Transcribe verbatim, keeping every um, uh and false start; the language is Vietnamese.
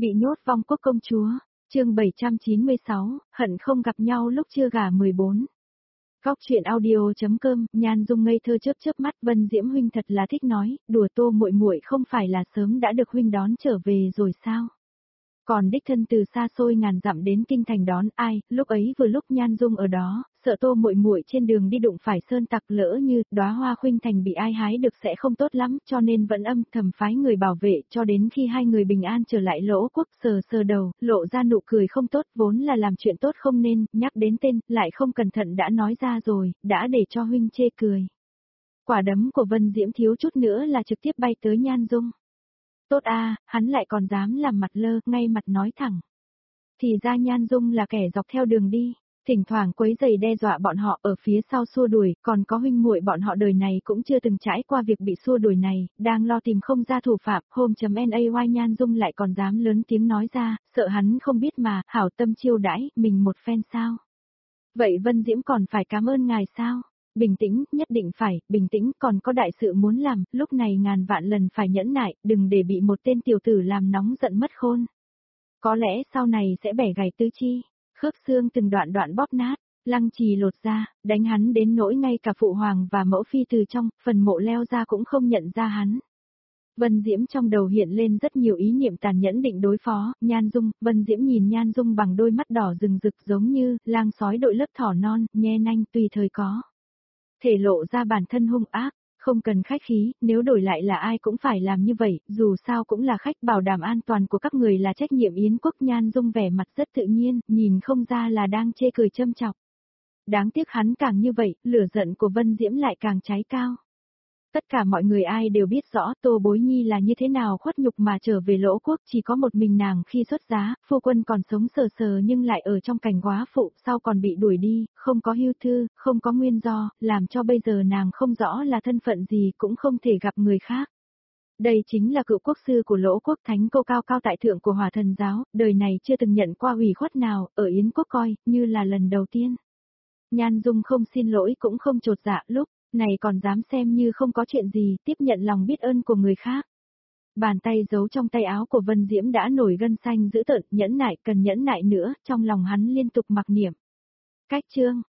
Bị nhốt vong quốc công chúa, chương bảy trăm chín mươi sáu, hận không gặp nhau lúc chưa gả mười bốn. Góc truyện audio.com, Nhan Dung ngây thơ chớp chớp mắt, Vân Diễm huynh thật là thích nói, đùa Tô muội muội không phải là sớm đã được huynh đón trở về rồi sao? Còn đích thân từ xa xôi ngàn dặm đến kinh thành đón ai, lúc ấy vừa lúc Nhan Dung ở đó, sợ Tô muội muội trên đường đi đụng phải sơn tặc, lỡ như đóa hoa khuynh thành bị ai hái được sẽ không tốt lắm, cho nên vẫn âm thầm phái người bảo vệ cho đến khi hai người bình an trở lại Lỗ Quốc. Sờ sờ đầu, lộ ra nụ cười không tốt, vốn là làm chuyện tốt không nên, nhắc đến tên, lại không cẩn thận đã nói ra rồi, đã để cho huynh chê cười. Quả đấm của Vân Diễm thiếu chút nữa là trực tiếp bay tới Nhan Dung. Tốt a, hắn lại còn dám làm mặt lơ, ngay mặt nói thẳng. Thì ra Nhan Dung là kẻ dọc theo đường đi, thỉnh thoảng quấy giày đe dọa bọn họ, ở phía sau xua đuổi, còn có huynh muội bọn họ đời này cũng chưa từng trải qua việc bị xua đuổi này, đang lo tìm không ra thủ phạm, hôm.nay Nhan Dung lại còn dám lớn tiếng nói ra, sợ hắn không biết mà, hảo tâm chiêu đãi, mình một phen sao. Vậy Vân Diễm còn phải cảm ơn ngài sao? Bình tĩnh, nhất định phải, bình tĩnh, còn có đại sự muốn làm, lúc này ngàn vạn lần phải nhẫn nại, đừng để bị một tên tiểu tử làm nóng giận mất khôn. Có lẽ sau này sẽ bẻ gãy tứ chi, khớp xương từng đoạn đoạn bóp nát, Lăng Trì lột ra, đánh hắn đến nỗi ngay cả phụ hoàng và mẫu phi từ trong phần mộ leo ra cũng không nhận ra hắn. Vân Diễm trong đầu hiện lên rất nhiều ý niệm tàn nhẫn định đối phó, Nhan Dung, Vân Diễm nhìn Nhan Dung bằng đôi mắt đỏ rừng rực giống như lang sói đội lớp thỏ non, nhe nanh tùy thời có. Thể lộ ra bản thân hung ác, không cần khách khí, nếu đổi lại là ai cũng phải làm như vậy, dù sao cũng là khách, bảo đảm an toàn của các người là trách nhiệm Yến Quốc. Nhan Dung vẻ mặt rất tự nhiên, nhìn không ra là đang chê cười châm chọc. Đáng tiếc hắn càng như vậy, lửa giận của Vân Diễm lại càng cháy cao. Tất cả mọi người ai đều biết rõ Tô Bối Nhi là như thế nào khuất nhục mà trở về Lỗ Quốc, chỉ có một mình nàng khi xuất giá, phu quân còn sống sờ sờ nhưng lại ở trong cảnh góa phụ, sau còn bị đuổi đi, không có hưu thư, không có nguyên do, làm cho bây giờ nàng không rõ là thân phận gì, cũng không thể gặp người khác. Đây chính là cựu quốc sư của Lỗ Quốc, thánh cô cao cao tại thượng của Hỏa Thần giáo, đời này chưa từng nhận qua ủy khuất nào, ở Yến Quốc coi như là lần đầu tiên. Nhan Dung không xin lỗi cũng không chột dạ, lúc này còn dám xem như không có chuyện gì, tiếp nhận lòng biết ơn của người khác. Bàn tay giấu trong tay áo của Vân Diễm đã nổi gân xanh dữ tợn, nhẫn nại, cần nhẫn nại nữa, trong lòng hắn liên tục mặc niệm. Cách chương,